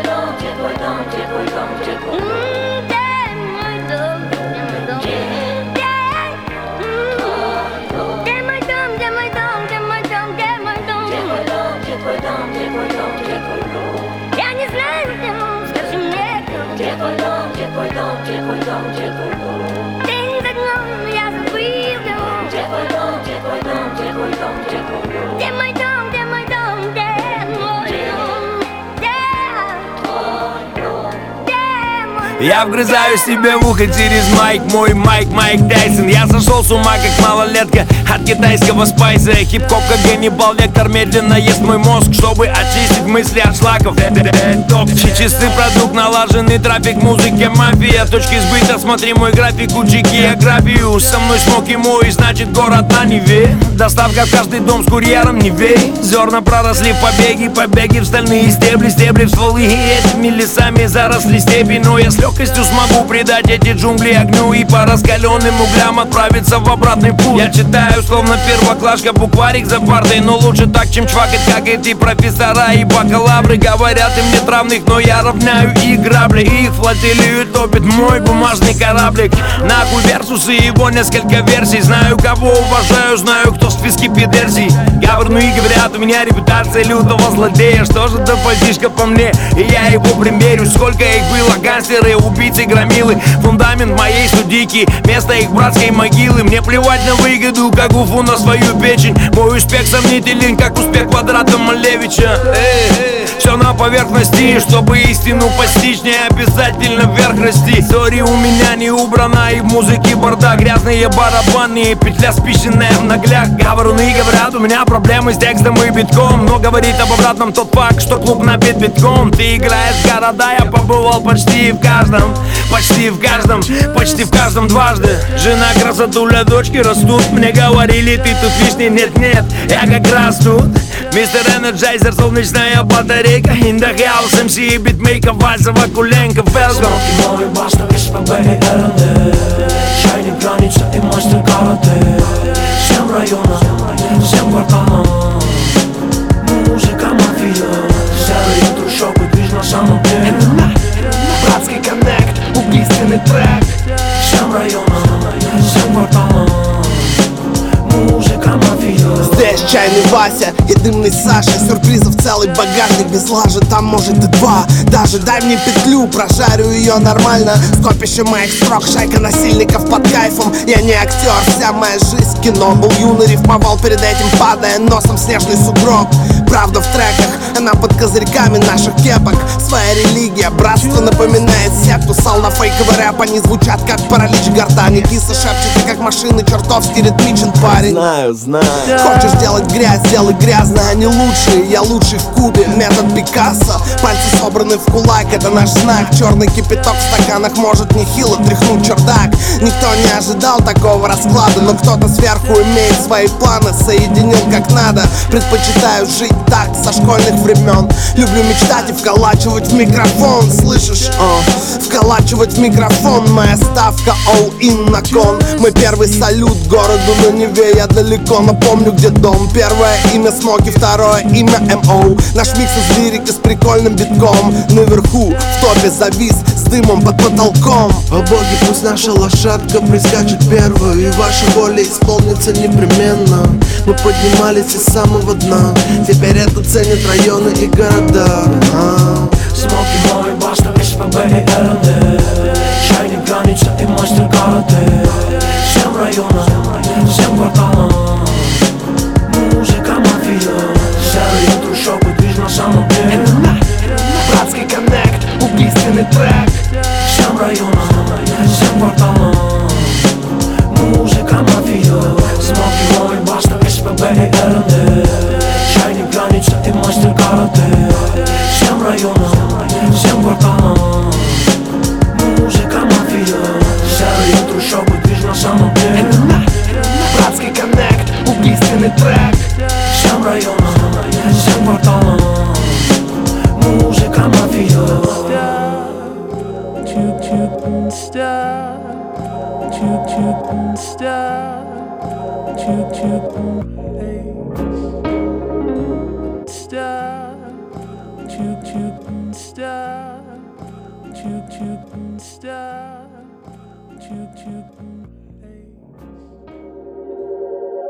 дом, где твой дом, где твой дом, где твой дом? Я не знаю, скажи мне, где твой дом, где твой дом, где твой дом, где твой дом? день за днем я забыл дом. Где твой дом, где твой дом, где твой дом, где твой дом? Где мой дом, где мой дом, где мой дом? Я вгрызаю себе в ухо через майк, мой Майк Тайсон. Я сошел с ума, как малолетка, от китайского спайса. Хип-хоп, как Ганнибал Лектор, медленно ест мой мозг, чтобы очистить мысли от шлаков. Чистый продукт, налаженный трафик, музыки, мафия. Точки сбыта, смотри мой график, учи географию. Со мной смог и мой, значит город на Неве. Доставка в каждый дом с курьером, не вей. Зерна проросли в побеги, побеги в стальные стебли, стебли в стволы. И этими лесами заросли степи, но я с легкостью смогу придать эти джунгли огню и по раскаленным углям отправиться в обратный путь. Я читаю, словно первоклашка, букварик за партой, но лучше так, чем чвакать, как эти профессора и бакалавры. Говорят им нет равных, но я равняю их грабли. Их флотилию топит мой бумажный кораблик. Нахуй версусы, его несколько версий. Знаю, кого уважаю, знаю, кто в списке пидерсий. Говорю и говорят, у меня репутация лютого злодея. Что же да поздишка по мне, и я его примерю. Сколько их было, гангстеры, убийцы, громилы. Фундамент моей студийки, место их братской могилы. Мне плевать на выгоду, как уфу на свою печень. Мой успех сомнителен, как успех квадрата Малевича. Все на поверхности, чтобы истину постичь, не обязательно вверх расти. Сори, у меня не убрана и в музыке бардак. Грязные барабаны, петля спищенная в наглях. Говоруны говорят, у меня проблемы с текстом и битком. Но говорит об обратном тот факт, что клуб набит битком. Ты играешь в города, я побывал почти в каждом. Почти в каждом, почти в каждом дважды. Жена, красотуля, дочки растут. Мне говорили, ты тут лишний, нет-нет, я как раз тут. Мистер Энерджайзер, солнечная батарейка. In the house, MC и битмейка, Вальсова, Куленко, Велсгом. Смоки мой баста, СПБ и РНД. Чайник, граница и мастер карате. Всем районам, всем кварталам. Музыка, мафия. Серые трущобы, движ на самом деле. Братский коннект, убийственный трек. Всем районам, всем кварталам. Музыка, мафия. Здесь чайный Вася и дымный Саша. Сюрпризов целый багажник, без лажи там может и два. Даже дай мне петлю, прожарю ее нормально. Скопище моих строк, шайка насильников под кайфом. Я не актер, вся моя жизнь кино. Был юный, рифмовал перед этим, падая носом в снежный сугроб. Правда в треках, она под козырьками наших кепок. Своя религия, братство напоминает секту. Сал на фейковый рэп, они звучат как паралич гортани. Киса шепчет, ты как машины, чертовски ритмичен парень. Знаю. Хочешь делать грязь, делай грязно, они лучшие. Я лучший в Кубе, метод Пикассо. Пальцы собраны в кулак, это наш знак. Черный кипяток в стаканах может нехило тряхнуть чердак. Никто не ожидал такого расклада, но кто-то сверху имеет свои планы. Соединил как надо, предпочитаю жить так со школьных времен. Люблю мечтать и вколачивать в микрофон, слышишь? Вколачивать в микрофон, моя ставка all-in на кон. Мой первый салют городу на Неве, я далеко, но помню где дом. Первое имя Смоки, второе имя МО. Наш микс из лирики с прикольным битком. Наверху, в топе завис, с дымом под потолком. О боги, пусть наша лошадка прискачет первую, и ваша воля исполнится непременно. Мы поднимались из самого дна, теперь это ценят районы и города. Смоки мой баста, СПБ и РНД. Чайник, граница и мастер карате. Всем районам, всем кварталам. Музыка, мафия. Серые трущобы, движ на самом деле. Братский коннект, убийственный трек. Всем районам, всем кварталам. Музыка, мафия. Смоки мой баста, СПБ и РНД. Чайник, граница и мастер карате. Всем районам, всем кварталам. Музыка, мафия. Серые трущобы, движ на самом деле. Братский коннект, убийственный трек. Всем районам, всем кварталам. Музыка, мафия. stop, chuk chuk stop, chuk chuk.